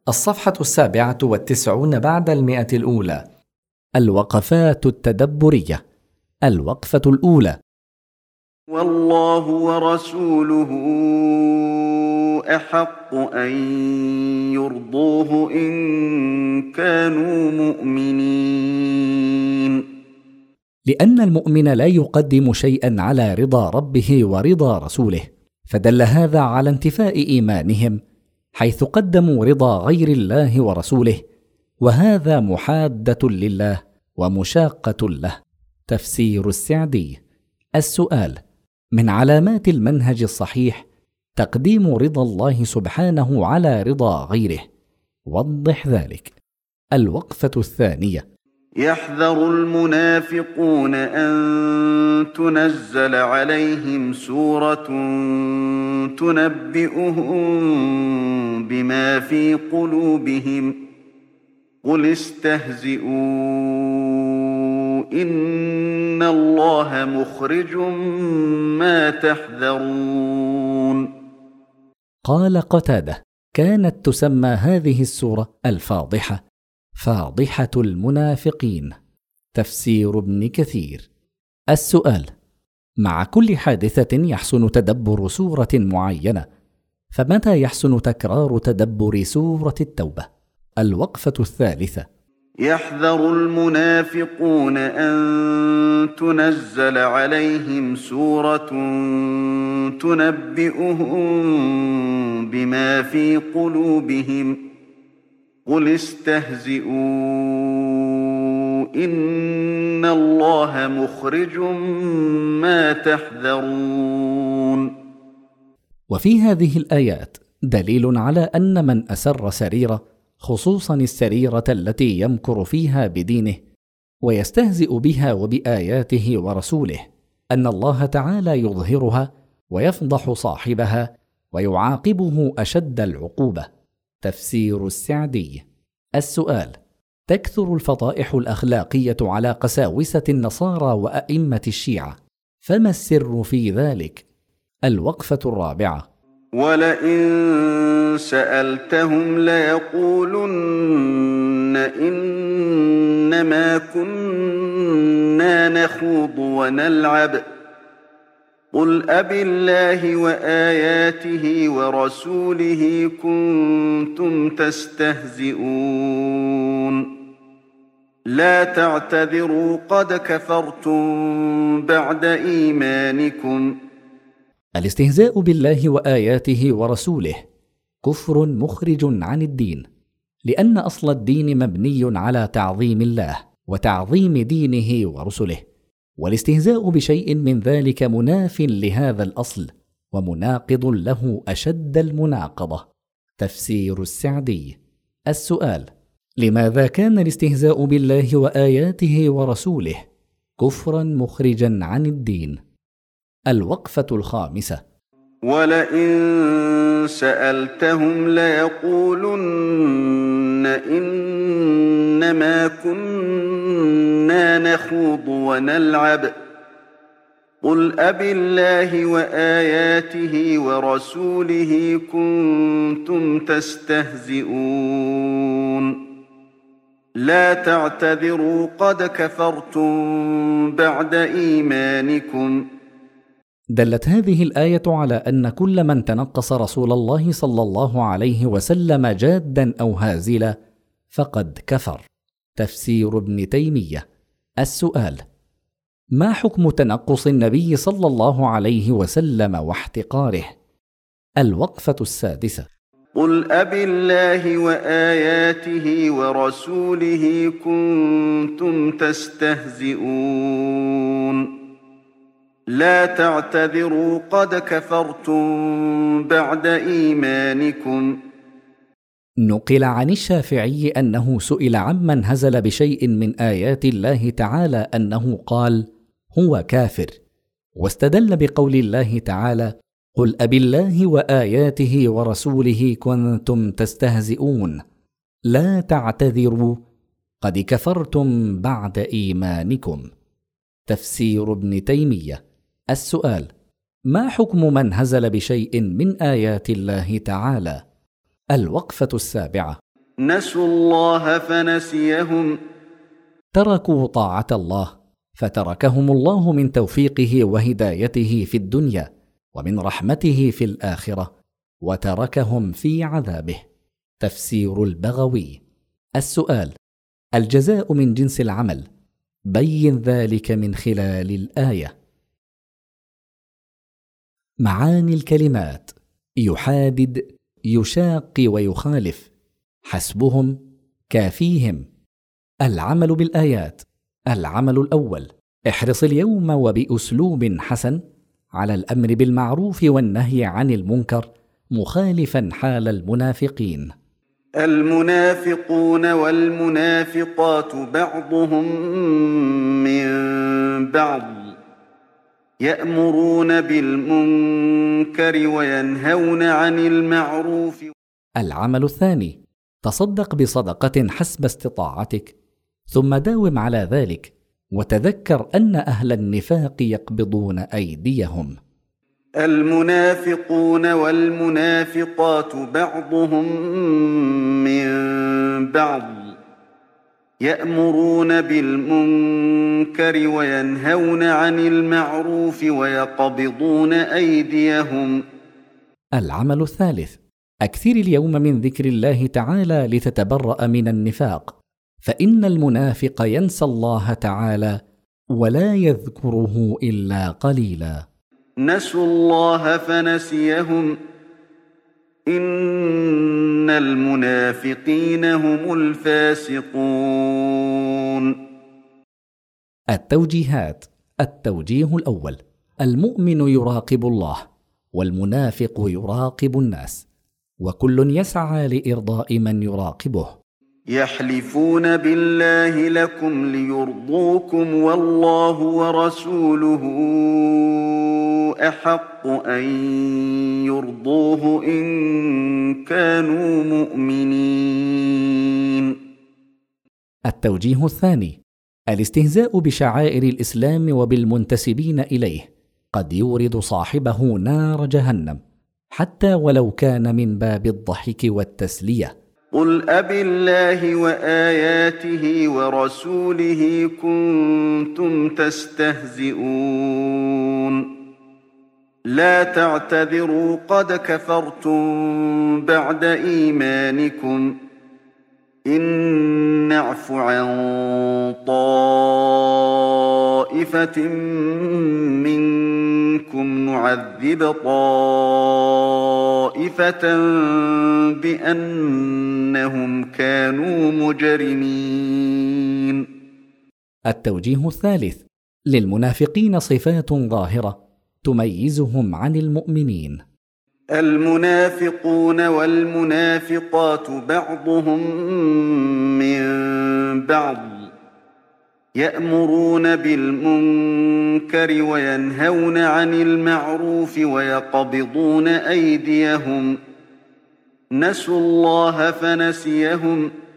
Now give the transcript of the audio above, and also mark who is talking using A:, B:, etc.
A: الصفحة 97 بعد 100 الأولى. الوقفات التدبرية. الوقفة الأولى:
B: والله ورسوله أحق أن يرضوه إن كانوا مؤمنين.
A: لأن المؤمن لا يقدم شيئا على رضا ربه ورضا رسوله، فدل هذا على انتفاء إيمانهم حيث قدموا رضا غير الله ورسوله، وهذا محادة لله ومشاقة له. تفسير السعدي. السؤال: من علامات المنهج الصحيح تقديم رضا الله سبحانه على رضا غيره، وضح ذلك. الوقفة الثانية:
B: يحذر المنافقون أن تنزل عليهم سورة تنبئهم بما في قلوبهم، قل استهزئوا إن الله مخرج ما تحذرون.
A: قال قتادة: كانت تسمى هذه السورة الفاضحة، فاضحة المنافقين. تفسير ابن كثير. السؤال: مع كل حادثة يحسن تدبر سورة معينة، فمتى يحسن تكرار تدبر سورة التوبة؟ الوقفة الثالثة:
B: يحذر المنافقون أن تنزل عليهم سورة تنبئهم بما في قلوبهم، قل استهزئوا إن الله مخرج ما تحذرون.
A: وفي هذه الآيات دليل على أن من أسر سريرة، خصوصا السريرة التي يمكر فيها بدينه ويستهزئ بها وبآياته ورسوله، أن الله تعالى يظهرها ويفضح صاحبها ويعاقبه أشد العقوبة. تفسير السعدي. السؤال: تكثر الفضائح الأخلاقية على قساوسة النصارى وأئمة الشيعة، فما السر في ذلك؟ الوقفة الرابعة:
B: ولئن سألتهم ليقولن إنما كنا نخوض ونلعب، قل أبالله وآياته ورسوله كنتم تستهزئون، لا تعتذروا قد كفرتم بعد إيمانكم.
A: الاستهزاء بالله وآياته ورسوله كفر مخرج عن الدين، لأن أصل الدين مبني على تعظيم الله وتعظيم دينه ورسله، والاستهزاء بشيء من ذلك مناف لهذا الأصل ومناقض له أشد المناقضة. تفسير السعدي. السؤال: لماذا كان الاستهزاء بالله وآياته ورسوله كفرا مخرجا عن الدين؟ الوقفة الخامسة:
B: ولئن سألتهم ليقولن إنما كنا نخوض ونلعب، قل أبالله وآياته ورسوله كنتم تستهزئون، لا تعتذروا قد كفرتم بعد إيمانكم.
A: دلت هذه الآية على أن كل من تنقص رسول الله صلى الله عليه وسلم جادا أو هازلا فقد كفر. تفسير ابن تيمية. السؤال: ما حكم تنقص النبي صلى الله عليه وسلم واحتقاره؟ الوقفة السادسة:
B: قل أبالله وآياته ورسوله كنتم تستهزئون، لا تعتذروا قد كفرتم بعد إيمانكم.
A: نقل عن الشافعي أنه سئل عمن هزل بشيء من آيات الله تعالى أنه قال: هو كافر، واستدل بقول الله تعالى: قل أبالله وآياته ورسوله كنتم تستهزئون، لا تعتذروا قد كفرتم بعد إيمانكم. تفسير ابن تيمية. السؤال: ما حكم من هزل بشيء من آيات الله تعالى؟ الوقفة السابعة:
B: نسوا الله فنسيهم.
A: تركوا طاعة الله فتركهم الله من توفيقه وهدايته في الدنيا ومن رحمته في الآخرة، وتركهم في عذابه. تفسير البغوي. السؤال: الجزاء من جنس العمل، بين ذلك من خلال الآية. معاني الكلمات: يحادد، يشاق ويخالف، حسبهم، كافيهم. العمل بالآيات. العمل الأول: احرص اليوم وبأسلوب حسن على الأمر بالمعروف والنهي عن المنكر، مخالفا حال المنافقين.
B: المنافقون والمنافقات بعضهم من بعض، يأمرون بالمنكر وينهون عن المعروف.
A: العمل الثاني: تصدق بصدقة حسب استطاعتك، ثم داوم على ذلك، وتذكر أن أهل النفاق يقبضون أيديهم.
B: المنافقون والمنافقات بعضهم من بعض، يأمرون بالمنكر وينهون عن المعروف ويقبضون أيديهم.
A: العمل الثالث: أكثر اليوم من ذكر الله تعالى لتتبرأ من النفاق، فإن المنافق ينسى الله تعالى ولا يذكره إلا قليلا.
B: نسوا الله فنسيهم، إن المنافقين هم الفاسقون.
A: التوجيهات. التوجيه الأول: المؤمن يراقب الله، والمنافق يراقب الناس، وكل يسعى لإرضاء من يراقبه.
B: يحلفون بالله لكم ليرضوكم والله ورسوله أحق أن يرضوه إن كانوا مؤمنين.
A: التوجيه الثاني: الاستهزاء بشعائر الإسلام وبالمنتسبين إليه قد يورد صاحبه نار جهنم، حتى ولو كان من باب الضحك والتسلية.
B: قل أبالله وآياته ورسوله كنتم تستهزئون، لا تعتذروا قد كفرتم بعد إيمانكم، إن نعف عن طائفة منكم نعذب طائفة بأنهم كانوا مجرمين.
A: التوجيه الثالث: للمنافقين صفات ظاهرة تميزهم عن المؤمنين.
B: المنافقون والمنافقات بعضهم من بعض، يأمرون بالمنكر وينهون عن المعروف ويقبضون أيديهم. نسوا الله فنسيهم،